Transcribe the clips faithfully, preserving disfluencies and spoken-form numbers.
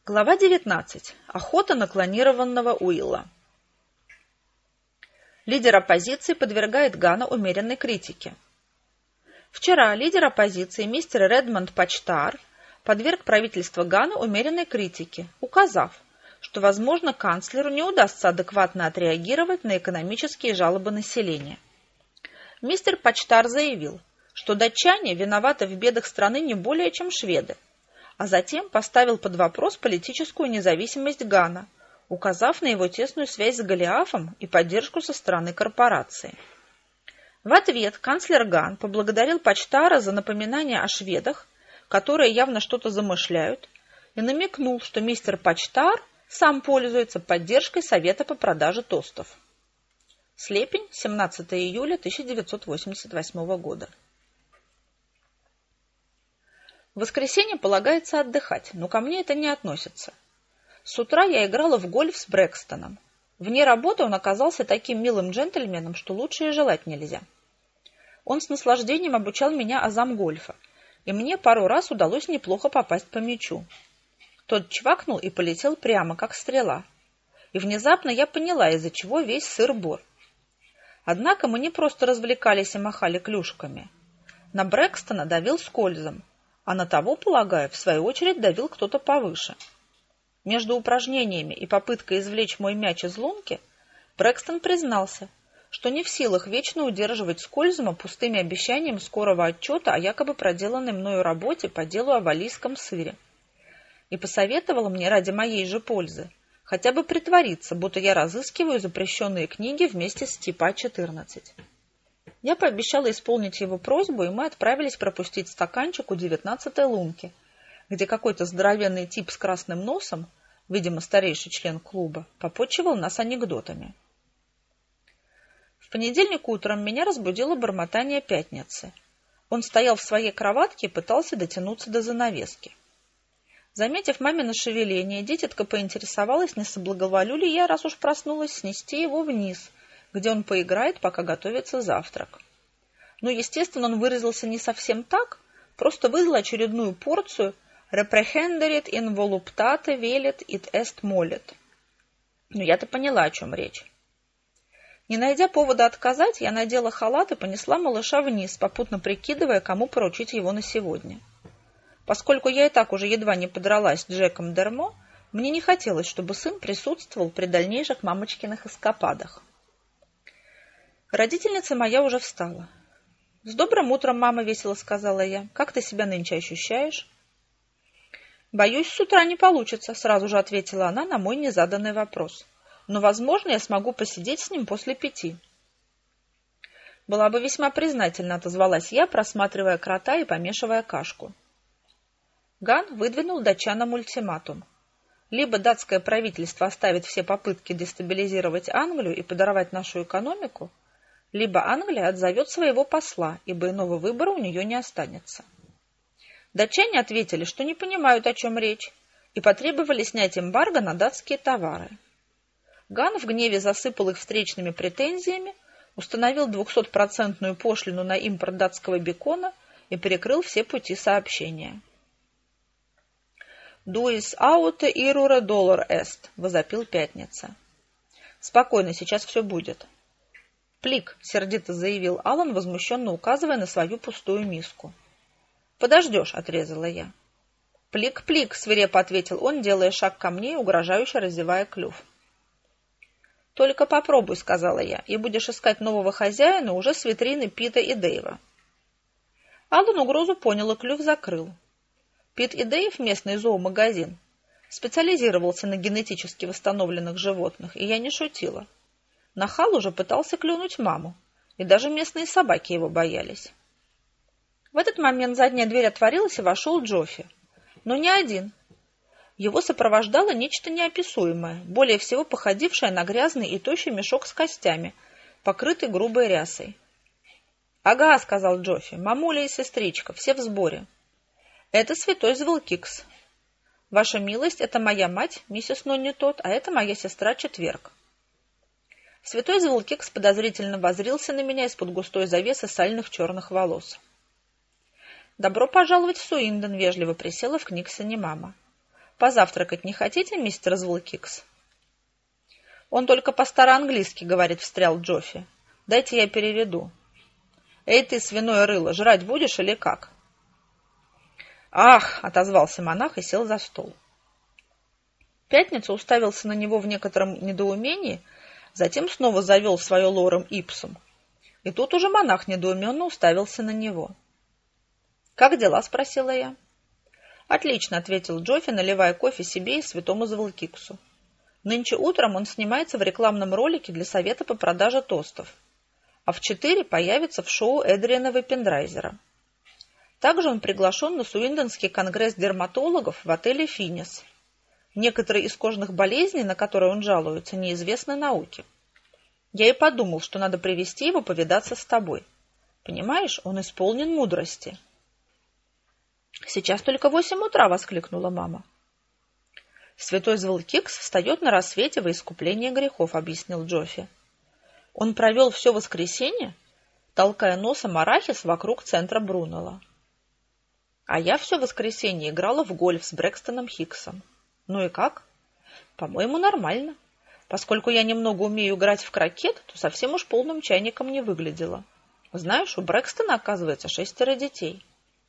Глава девятнадцать. Охота на клонированного Уилла. Лидер оппозиции подвергает Гана умеренной критике. Вчера лидер оппозиции мистер Редмонд Почтар подверг правительство Гана умеренной критике, указав, что, возможно, канцлеру не удастся адекватно отреагировать на экономические жалобы населения. Мистер Почтар заявил, что датчане виноваты в бедах страны не более, чем шведы, а затем поставил под вопрос политическую независимость Гана, указав на его тесную связь с Голиафом и поддержку со стороны корпорации. В ответ канцлер Ган поблагодарил Почтара за напоминание о шведах, которые явно что-то замышляют, и намекнул, что мистер Почтар сам пользуется поддержкой Совета по продаже тостов. Слепень, семнадцатого июля тысяча девятьсот восемьдесят восьмого года. В воскресенье полагается отдыхать, но ко мне это не относится. С утра я играла в гольф с Брэкстоном. Вне работы он оказался таким милым джентльменом, что лучше и желать нельзя. Он с наслаждением обучал меня азам гольфа, и мне пару раз удалось неплохо попасть по мячу. Тот чвакнул и полетел прямо, как стрела. И внезапно я поняла, из-за чего весь сыр-бор. Однако мы не просто развлекались и махали клюшками. На Брэкстона давил скользом, а на того, полагаю, в свою очередь давил кто-то повыше. Между упражнениями и попыткой извлечь мой мяч из лунки Брэкстон признался, что не в силах вечно удерживать Скользума пустыми обещаниями скорого отчета о якобы проделанной мною работе по делу о валлийском сыре, и посоветовал мне ради моей же пользы хотя бы притвориться, будто я разыскиваю запрещенные книги вместе с Типа четырнадцать. Я пообещала исполнить его просьбу, и мы отправились пропустить стаканчик у девятнадцатой лунки, где какой-то здоровенный тип с красным носом, видимо, старейший член клуба, попотчевал нас анекдотами. В понедельник утром меня разбудило бормотание пятницы. Он стоял в своей кроватке и пытался дотянуться до занавески. Заметив мамино шевеление, дитятка поинтересовалась, не соблаговолю ли я, раз уж проснулась, снести его вниз, где он поиграет, пока готовится завтрак. Но, естественно, он выразился не совсем так, просто выдал очередную порцию «reprehenderit in voluptate velit it est molet». Но я-то поняла, о чем речь. Не найдя повода отказать, я надела халат и понесла малыша вниз, попутно прикидывая, кому поручить его на сегодня. Поскольку я и так уже едва не подралась с Джеком Дермо, мне не хотелось, чтобы сын присутствовал при дальнейших мамочкиных эскападах. Родительница моя уже встала. «С добрым утром, мама», — весело сказала я. «Как ты себя нынче ощущаешь?» «Боюсь, с утра не получится», — сразу же ответила она на мой незаданный вопрос. «Но, возможно, я смогу посидеть с ним после пяти». «Была бы весьма признательна», — отозвалась я, просматривая крота и помешивая кашку. Ган выдвинул датчанам ультиматум. Либо датское правительство оставит все попытки дестабилизировать Англию и подорвать нашу экономику, либо Англия отзовет своего посла, ибо иного выбора у нее не останется. Датчане ответили, что не понимают, о чем речь, и потребовали снять эмбарго на датские товары. Ган в гневе засыпал их встречными претензиями, установил двухсотпроцентную пошлину на импорт датского бекона и перекрыл все пути сообщения. «Дуис ауте ируре доллар эст», — возопил Пятница. «Спокойно, сейчас все будет». «Плик», — сердито заявил Аллан, возмущенно указывая на свою пустую миску. «Подождешь», — отрезала я. «Плик, плик», — свирепо ответил он, делая шаг ко мне и угрожающе разевая клюв. «Только попробуй», — сказала я, — «и будешь искать нового хозяина уже с витрины Пита и Дэйва». Аллан угрозу понял и клюв закрыл. Пит и Дэйв, местный зоомагазин, специализировался на генетически восстановленных животных, и я не шутила. Нахал уже пытался клюнуть маму, и даже местные собаки его боялись. В этот момент задняя дверь отворилась, и вошел Джоффи. Но не один. Его сопровождало нечто неописуемое, более всего походившее на грязный и тощий мешок с костями, покрытый грубой рясой. «Ага», — сказал Джоффи, — «мамуля и сестричка, все в сборе. Это святой Звилкикс. Ваша милость, это моя мать, миссис Нонни Тот, а это моя сестра Четверг». Святой Звилкикс подозрительно воззрился на меня из-под густой завесы сальных черных волос. «Добро пожаловать в Суинден», — вежливо присела в Книксоне мама. Позавтракать не хотите, мистер Звулкикс? Он только по-староанглийски говорит, встрял Джоффи. Дайте я переведу. Эй ты, свиное рыло, жрать будешь или как? Ах, отозвался монах и сел за стол. Пятница уставился на него в некотором недоумении, затем снова завел свое лорем ипсум. И тут уже монах недоуменно уставился на него. «Как дела?» – спросила я. «Отлично», – ответил Джоффи, наливая кофе себе и святому Звулкиксу. «Нынче утром он снимается в рекламном ролике для совета по продаже тостов, а в четыре появится в шоу Эдриана Веппендрайзера. Также он приглашен на Суиндонский конгресс дерматологов в отеле «Финес». Некоторые из кожных болезней, на которые он жалуется, неизвестны науке. Я и подумал, что надо привести его повидаться с тобой. Понимаешь, он исполнен мудрости». «Сейчас только восемь утра!» — воскликнула мама. «Святой Звулкикс встает на рассвете во искупление грехов», — объяснил Джоффи. Он провел все воскресенье, толкая носом арахис вокруг центра Брунелла. А я все воскресенье играла в гольф с Брэкстоном Хиксом. Ну и как? По-моему, нормально. Поскольку я немного умею играть в крокет, то совсем уж полным чайником не выглядела. Знаешь, у Брэкстона, оказывается, шестеро детей.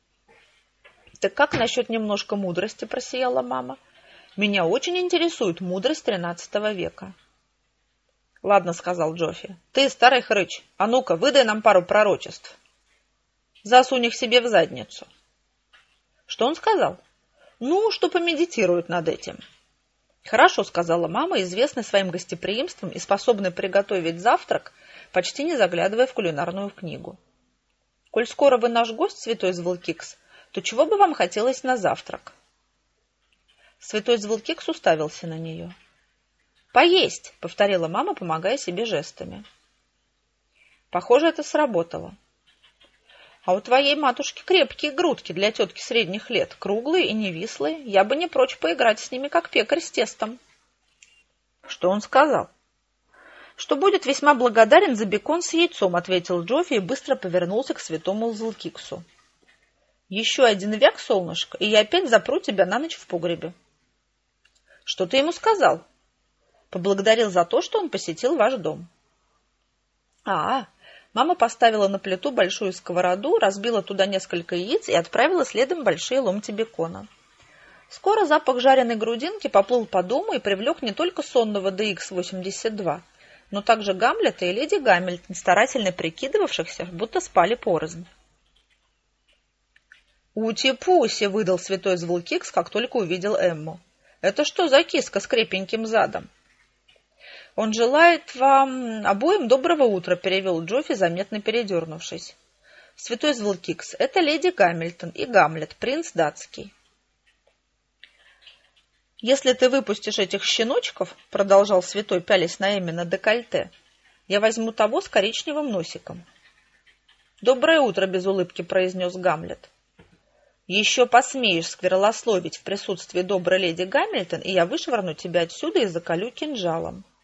Так как насчет немножко мудрости, просияла мама? Меня очень интересует мудрость тринадцатого века. Ладно, сказал Джоффи. Ты, старый хрыч, а ну-ка, выдай нам пару пророчеств. Засунь их себе в задницу. Что он сказал? Ну, что помедитирует над этим. Хорошо, сказала мама, известная своим гостеприимством и способная приготовить завтрак, почти не заглядывая в кулинарную книгу. Коль скоро вы наш гость, святой Звулкикс, то чего бы вам хотелось на завтрак? Святой Звулкикс уставился на нее. «Поесть!» — повторила мама, помогая себе жестами. Похоже, это сработало. «А у твоей матушки крепкие грудки для тетки средних лет, круглые и невислые. Я бы не прочь поиграть с ними, как пекарь с тестом». «Что он сказал?» «Что будет весьма благодарен за бекон с яйцом», — ответил Джоффи и быстро повернулся к святому Звулкиксу. «Еще один век, солнышко, и я опять запру тебя на ночь в погребе». «Что ты ему сказал?» «Поблагодарил за то, что он посетил ваш дом». «А, мама поставила на плиту большую сковороду, разбила туда несколько яиц и отправила следом большие ломти бекона. Скоро запах жареной грудинки поплыл по дому и привлек не только сонного Ди Икс восемьдесят два, но также Гамлета и леди Гамильтон, старательно прикидывавшихся, будто спали порознь. «Ути-пуси!» — выдал святой Звулкикс, как только увидел Эмму. «Это что за киска с крепеньким задом?» «Он желает вам обоим доброго утра», — перевел Джоффи, заметно передернувшись. «Святой Звулкикс, это леди Гамильтон и Гамлет, принц датский». «Если ты выпустишь этих щеночков, — продолжал святой, пялясь на Эмми на декольте, — я возьму того с коричневым носиком». «Доброе утро», — без улыбки произнес Гамлет. «Еще посмеешь сквернословить в присутствии доброй леди Гамильтон, и я вышвырну тебя отсюда и заколю кинжалом».